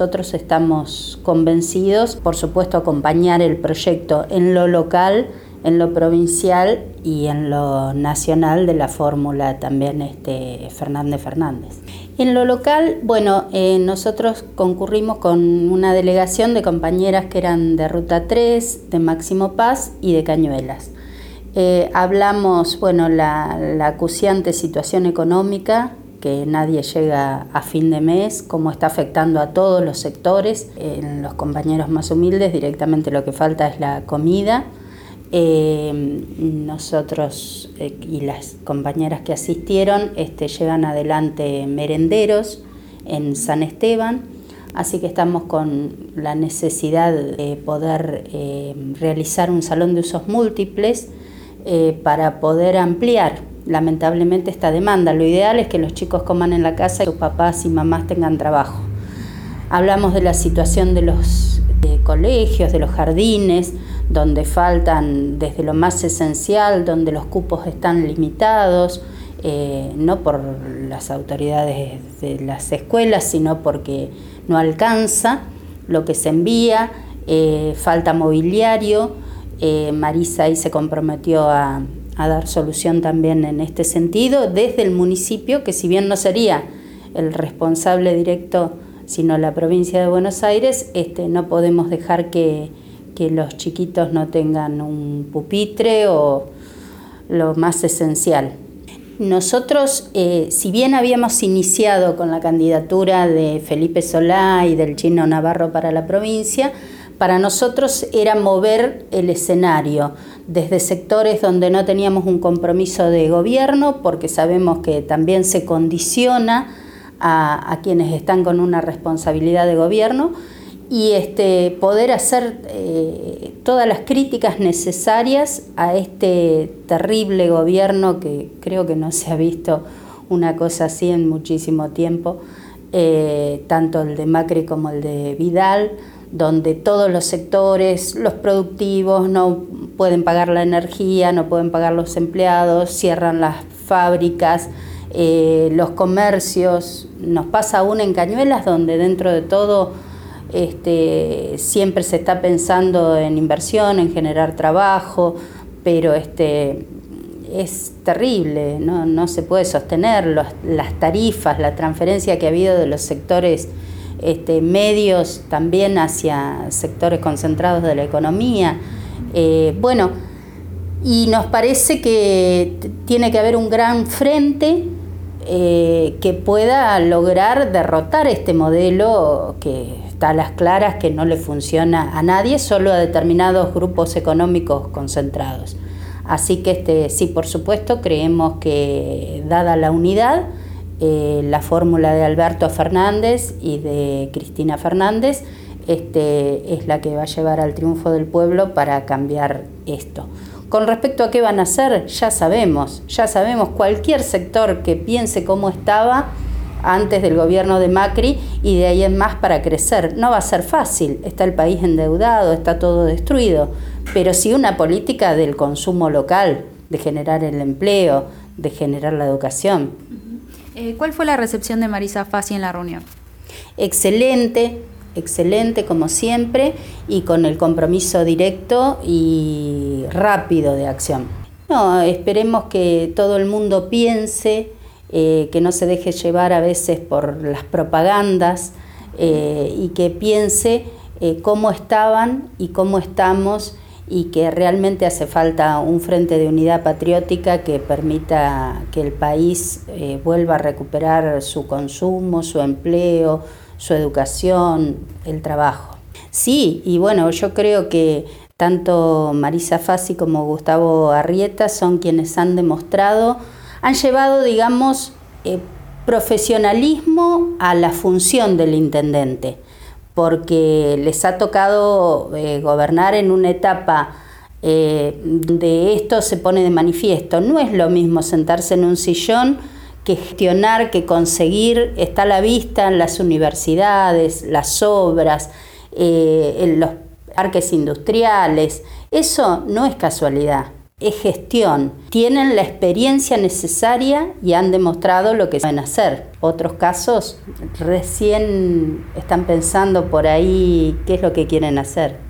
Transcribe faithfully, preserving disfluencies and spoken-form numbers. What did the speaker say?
nosotros estamos convencidos, por supuesto, acompañar el proyecto en lo local, en lo provincial y en lo nacional de la fórmula también este, Fernández Fernández. En lo local, bueno, eh, nosotros concurrimos con una delegación de compañeras que eran de Ruta tres, de Máximo Paz y de Cañuelas. Eh, hablamos, bueno, la, la acuciante situación económica, que nadie llega a fin de mes, cómo está afectando a todos los sectores. En los compañeros más humildes directamente lo que falta es la comida. Eh, nosotros eh, y las compañeras que asistieron este, llevan adelante merenderos en San Esteban, así que estamos con la necesidad de poder eh, realizar un salón de usos múltiples eh, para poder ampliar lamentablemente esta demanda. Lo ideal es que los chicos coman en la casa y sus papás y mamás tengan trabajo. Hablamos de la situación de los de colegios, de los jardines, donde faltan desde lo más esencial, donde los cupos están limitados, eh, no por las autoridades de las escuelas, sino porque no alcanza lo que se envía, eh, falta mobiliario. Eh, Marisa ahí se comprometió a, a dar solución también en este sentido desde el municipio, que si bien no sería el responsable directo, sino la provincia de Buenos Aires, este, no podemos dejar que, que los chiquitos no tengan un pupitre o lo más esencial. Nosotros, eh, si bien habíamos iniciado con la candidatura de Felipe Solá y del Chino Navarro para la provincia, para nosotros era mover el escenario desde sectores donde no teníamos un compromiso de gobierno, porque sabemos que también se condiciona a, a quienes están con una responsabilidad de gobierno, y este, poder hacer eh, todas las críticas necesarias a este terrible gobierno que creo que no se ha visto una cosa así en muchísimo tiempo, eh, tanto el de Macri como el de Vidal, donde todos los sectores, los productivos, no pueden pagar la energía, no pueden pagar los empleados, cierran las fábricas, eh, los comercios. Nos pasa aún en Cañuelas, donde dentro de todo este, siempre se está pensando en inversión, en generar trabajo, pero este, es terrible, no, no se puede sostener los, las tarifas, la transferencia que ha habido de los sectores Este, medios también hacia sectores concentrados de la economía. Eh, bueno, y nos parece que t- tiene que haber un gran frente eh, que pueda lograr derrotar este modelo que está a las claras que no le funciona a nadie, solo a determinados grupos económicos concentrados. Así que este, sí, por supuesto, creemos que dada la unidad, Eh, la fórmula de Alberto Fernández y de Cristina Fernández este, es la que va a llevar al triunfo del pueblo para cambiar esto. Con respecto a qué van a hacer, ya sabemos, ya sabemos cualquier sector que piense cómo estaba antes del gobierno de Macri y de ahí en más para crecer. No va a ser fácil, está el país endeudado, está todo destruido, pero sí una política del consumo local, de generar el empleo, de generar la educación. Eh, ¿Cuál fue la recepción de Marisa Fassi en la reunión? Excelente, excelente como siempre, y con el compromiso directo y rápido de acción. No, esperemos que todo el mundo piense, eh, que no se deje llevar a veces por las propagandas eh, y que piense eh, cómo estaban y cómo estamos, y que realmente hace falta un frente de unidad patriótica que permita que el país eh, vuelva a recuperar su consumo, su empleo, su educación, el trabajo. Sí, y bueno, yo creo que tanto Marisa Fassi como Gustavo Arrieta son quienes han demostrado, han llevado, digamos, eh, profesionalismo a la función del intendente, porque les ha tocado eh, gobernar en una etapa eh, donde esto se pone de manifiesto. No es lo mismo sentarse en un sillón que gestionar, que conseguir. Está a la vista en las universidades, las obras, eh, en los parques industriales. Eso no es casualidad. es gestión. Tienen la experiencia necesaria y han demostrado lo que saben hacer. Otros casos recién están pensando por ahí qué es lo que quieren hacer.